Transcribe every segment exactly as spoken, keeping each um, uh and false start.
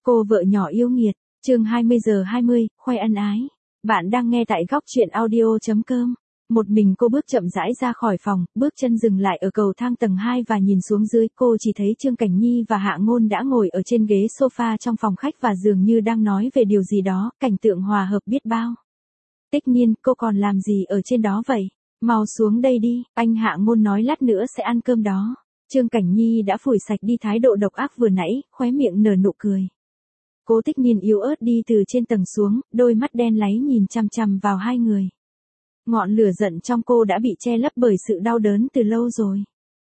Cô vợ nhỏ yêu nghiệt, chương hai mươi giờ hai mươi, khoe ân ái. Bạn đang nghe tại góc truyện audio.com. Một mình cô bước chậm rãi ra khỏi phòng, bước chân dừng lại ở cầu thang tầng hai và nhìn xuống dưới, cô chỉ thấy Trương Cảnh Nhi và Hạ Ngôn đã ngồi ở trên ghế sofa trong phòng khách và dường như đang nói về điều gì đó, cảnh tượng hòa hợp biết bao. Tích Nhiên, cô còn làm gì ở trên đó vậy? Mau xuống đây đi, anh Hạ Ngôn nói lát nữa sẽ ăn cơm đó. Trương Cảnh Nhi đã phủi sạch đi thái độ độc ác vừa nãy, khóe miệng nở nụ cười. Cố Tích Nhiên yếu ớt đi từ trên tầng xuống, đôi mắt đen láy nhìn chằm chằm vào hai người. Ngọn lửa giận trong cô đã bị che lấp bởi sự đau đớn từ lâu rồi.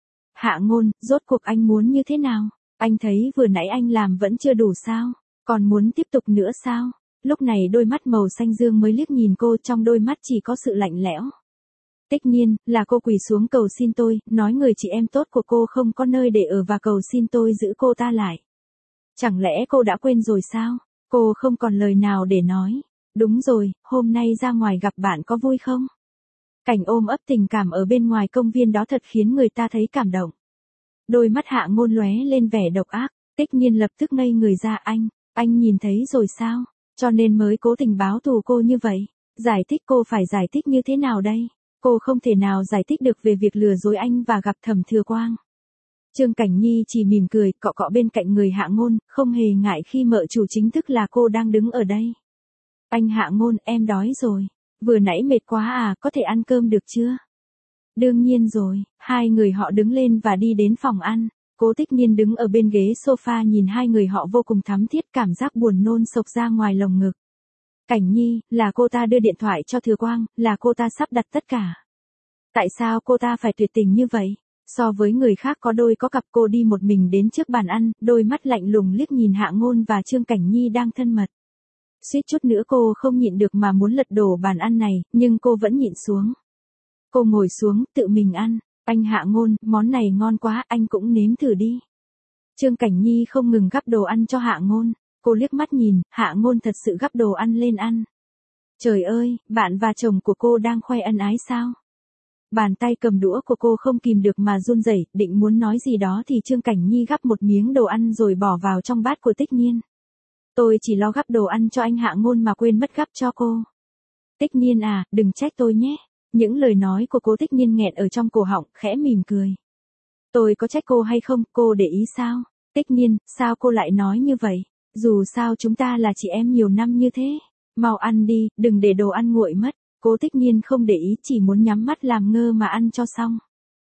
Hạ Ngôn, rốt cuộc anh muốn như thế nào? Anh thấy vừa nãy anh làm vẫn chưa đủ sao? Còn muốn tiếp tục nữa sao? Lúc này đôi mắt màu xanh dương mới liếc nhìn cô, trong đôi mắt chỉ có sự lạnh lẽo. Tích Nhiên, là cô quỳ xuống cầu xin tôi, nói người chị em tốt của cô không có nơi để ở và cầu xin tôi giữ cô ta lại. Chẳng lẽ cô đã quên rồi sao? Cô không còn lời nào để nói. Đúng rồi, hôm nay ra ngoài gặp bạn có vui không? Cảnh ôm ấp tình cảm ở bên ngoài công viên đó thật khiến người ta thấy cảm động. Đôi mắt Hạ Ngôn lóe lên vẻ độc ác, Tích Nhiên lập tức ngây người ra. Anh, anh nhìn thấy rồi sao? Cho nên mới cố tình báo thù cô như vậy. Giải thích cô phải giải thích như thế nào đây? Cô không thể nào giải thích được về việc lừa dối anh và gặp Thẩm Thừa Quang. Trương Cảnh Nhi chỉ mỉm cười, cọ cọ bên cạnh người Hạ Ngôn, không hề ngại khi mợ chủ chính thức là cô đang đứng ở đây. Anh Hạ Ngôn, em đói rồi. Vừa nãy mệt quá à, có thể ăn cơm được chưa? Đương nhiên rồi, hai người họ đứng lên và đi đến phòng ăn. Cố Tích Nhiên đứng ở bên ghế sofa nhìn hai người họ vô cùng thắm thiết, cảm giác buồn nôn xộc ra ngoài lồng ngực. Cảnh Nhi, là cô ta đưa điện thoại cho Thừa Quang, là cô ta sắp đặt tất cả. Tại sao cô ta phải tuyệt tình như vậy? So với người khác có đôi có cặp, cô đi một mình đến trước bàn ăn, đôi mắt lạnh lùng liếc nhìn Hạ Ngôn và Trương Cảnh Nhi đang thân mật. Suýt chút nữa cô không nhịn được mà muốn lật đổ bàn ăn này, nhưng cô vẫn nhịn xuống. Cô ngồi xuống, tự mình ăn. Anh Hạ Ngôn, món này ngon quá, anh cũng nếm thử đi. Trương Cảnh Nhi không ngừng gắp đồ ăn cho Hạ Ngôn. Cô liếc mắt nhìn, Hạ Ngôn thật sự gắp đồ ăn lên ăn. Trời ơi, bạn và chồng của cô đang khoe ân ái sao? Bàn tay cầm đũa của cô không kìm được mà run rẩy, định muốn nói gì đó thì Trương Cảnh Nhi gắp một miếng đồ ăn rồi bỏ vào trong bát của Tích Nhiên. Tôi chỉ lo gắp đồ ăn cho anh Hạ Ngôn mà quên mất gắp cho cô. Tích Nhiên à, đừng trách tôi nhé. Những lời nói của Cố Tích Nhiên nghẹn ở trong cổ họng, khẽ mỉm cười. Tôi có trách cô hay không, cô để ý sao? Tích Nhiên, sao cô lại nói như vậy? Dù sao chúng ta là chị em nhiều năm như thế. Mau ăn đi, đừng để đồ ăn nguội mất. Cố Tích Nhiên không để ý, chỉ muốn nhắm mắt làm ngơ mà ăn cho xong.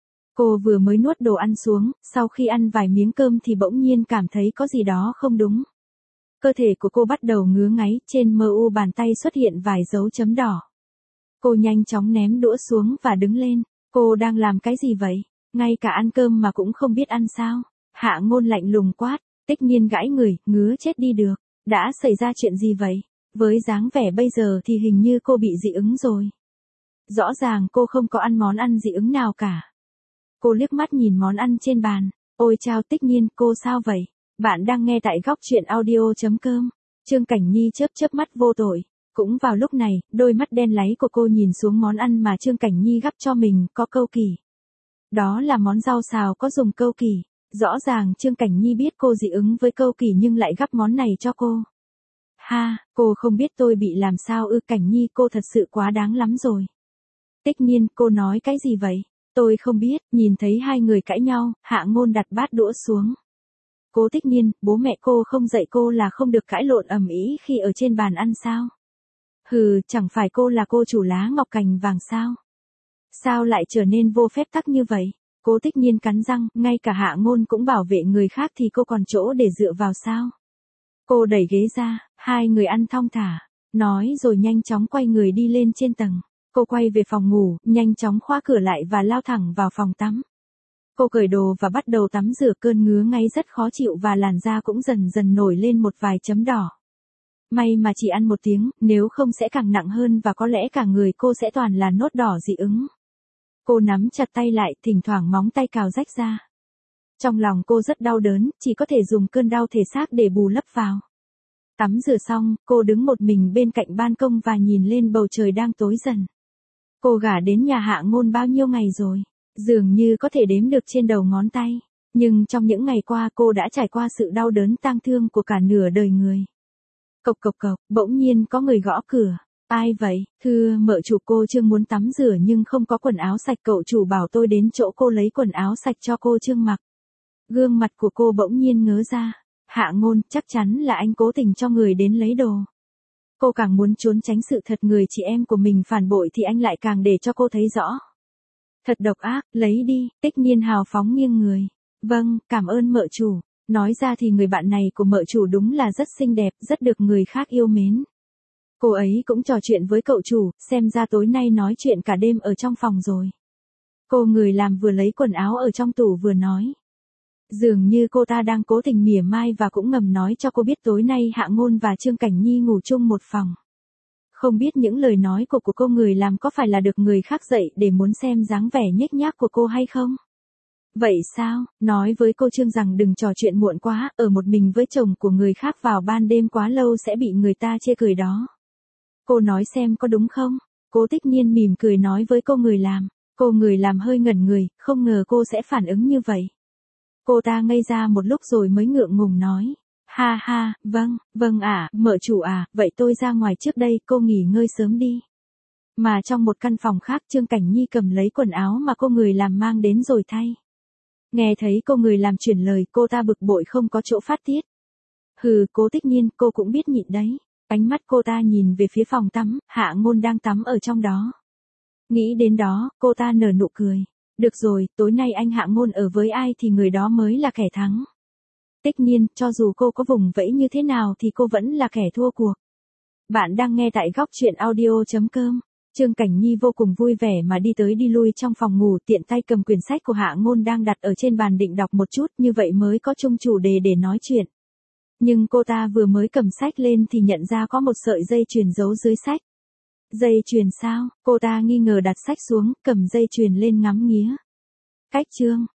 Cô vừa mới nuốt đồ ăn xuống, sau khi ăn vài miếng cơm thì bỗng nhiên cảm thấy có gì đó không đúng. Cơ thể của cô bắt đầu ngứa ngáy, trên mờ u bàn tay xuất hiện vài dấu chấm đỏ. Cô nhanh chóng ném đũa xuống và đứng lên. Cô đang làm cái gì vậy? Ngay cả ăn cơm mà cũng không biết ăn sao? Hạ Ngôn lạnh lùng quát. Tích Nhiên gãi người, ngứa chết đi được. Đã xảy ra chuyện gì vậy? Với dáng vẻ bây giờ thì hình như cô bị dị ứng rồi. Rõ ràng cô không có ăn món ăn dị ứng nào cả. Cô liếc mắt nhìn món ăn trên bàn. Ôi chao Tích Nhiên, cô sao vậy? Bạn đang nghe tại góc truyện audio.com. Trương Cảnh Nhi chớp chớp mắt vô tội. Cũng vào lúc này, đôi mắt đen láy của cô nhìn xuống món ăn mà Trương Cảnh Nhi gắp cho mình, có câu kỳ. Đó là món rau xào có dùng câu kỳ. Rõ ràng Trương Cảnh Nhi biết cô dị ứng với câu kỳ nhưng lại gắp món này cho cô. Ha, cô không biết tôi bị làm sao ư? Cảnh Nhi, cô thật sự quá đáng lắm rồi. Tích Nhiên, cô nói cái gì vậy? Tôi không biết. Nhìn thấy hai người cãi nhau, Hạ Ngôn đặt bát đũa xuống. Cố Tích Nhiên, bố mẹ cô không dạy cô là không được cãi lộn ầm ĩ khi ở trên bàn ăn sao? Hừ, chẳng phải cô là cô chủ lá ngọc cành vàng sao? Sao lại trở nên vô phép tắc như vậy? Cố Tích Nhiên cắn răng, ngay cả Hạ Ngôn cũng bảo vệ người khác thì cô còn chỗ để dựa vào sao? Cô đẩy ghế ra, hai người ăn thong thả, nói rồi nhanh chóng quay người đi lên trên tầng. Cô quay về phòng ngủ, nhanh chóng khóa cửa lại và lao thẳng vào phòng tắm. Cô cởi đồ và bắt đầu tắm rửa, cơn ngứa ngáy rất khó chịu và làn da cũng dần dần nổi lên một vài chấm đỏ. May mà chỉ ăn một tiếng, nếu không sẽ càng nặng hơn và có lẽ cả người cô sẽ toàn là nốt đỏ dị ứng. Cô nắm chặt tay lại, thỉnh thoảng móng tay cào rách ra. Trong lòng cô rất đau đớn, chỉ có thể dùng cơn đau thể xác để bù lấp vào. Tắm rửa xong, cô đứng một mình bên cạnh ban công và nhìn lên bầu trời đang tối dần. Cô gả đến nhà Hạ Ngôn bao nhiêu ngày rồi? Dường như có thể đếm được trên đầu ngón tay. Nhưng trong những ngày qua cô đã trải qua sự đau đớn tang thương của cả nửa đời người. Cộc cộc cộc, bỗng nhiên có người gõ cửa. Ai vậy? Thưa mợ chủ, cô Trương muốn tắm rửa nhưng không có quần áo sạch, cậu chủ bảo tôi đến chỗ cô lấy quần áo sạch cho cô Trương mặc. Gương mặt của cô bỗng nhiên ngớ ra. Hạ Ngôn, chắc chắn là anh cố tình cho người đến lấy đồ. Cô càng muốn trốn tránh sự thật người chị em của mình phản bội thì anh lại càng để cho cô thấy rõ. Thật độc ác, lấy đi. Tích Niên hào phóng nghiêng người. Vâng, cảm ơn mợ chủ. Nói ra thì người bạn này của mợ chủ đúng là rất xinh đẹp, rất được người khác yêu mến. Cô ấy cũng trò chuyện với cậu chủ, xem ra tối nay nói chuyện cả đêm ở trong phòng rồi. Cô người làm vừa lấy quần áo ở trong tủ vừa nói. Dường như cô ta đang cố tình mỉa mai và cũng ngầm nói cho cô biết tối nay Hạ Ngôn và Trương Cảnh Nhi ngủ chung một phòng. Không biết những lời nói của, của cô người làm có phải là được người khác dạy để muốn xem dáng vẻ nhếch nhác của cô hay không? Vậy sao, nói với cô Trương rằng đừng trò chuyện muộn quá, ở một mình với chồng của người khác vào ban đêm quá lâu sẽ bị người ta chê cười đó. Cô nói xem có đúng không? Cố Tích Niên mỉm cười nói với cô người làm. Cô người làm hơi ngẩn người, không ngờ cô sẽ phản ứng như vậy. Cô ta ngây ra một lúc rồi mới ngượng ngùng nói. Ha ha, vâng, vâng ạ, mợ chủ à, vậy tôi ra ngoài trước đây, cô nghỉ ngơi sớm đi. Mà trong một căn phòng khác Trương Cảnh Nhi cầm lấy quần áo mà cô người làm mang đến rồi thay. Nghe thấy cô người làm chuyển lời, cô ta bực bội không có chỗ phát tiết. Hừ, Cố Tích Niên, cô cũng biết nhịn đấy. Ánh mắt cô ta nhìn về phía phòng tắm, Hạ Ngôn đang tắm ở trong đó. Nghĩ đến đó, cô ta nở nụ cười. Được rồi, tối nay anh Hạ Ngôn ở với ai thì người đó mới là kẻ thắng. Tích Niên, cho dù cô có vùng vẫy như thế nào thì cô vẫn là kẻ thua cuộc. Bạn đang nghe tại góc truyện audio chấm com. Trương Cảnh Nhi vô cùng vui vẻ mà đi tới đi lui trong phòng ngủ, tiện tay cầm quyển sách của Hạ Ngôn đang đặt ở trên bàn định đọc một chút, như vậy mới có chung chủ đề để nói chuyện. Nhưng cô ta vừa mới cầm sách lên thì nhận ra có một sợi dây chuyền giấu dưới sách. Dây chuyền sao? Cô ta nghi ngờ đặt sách xuống, cầm dây chuyền lên ngắm nghía. Cách Trương,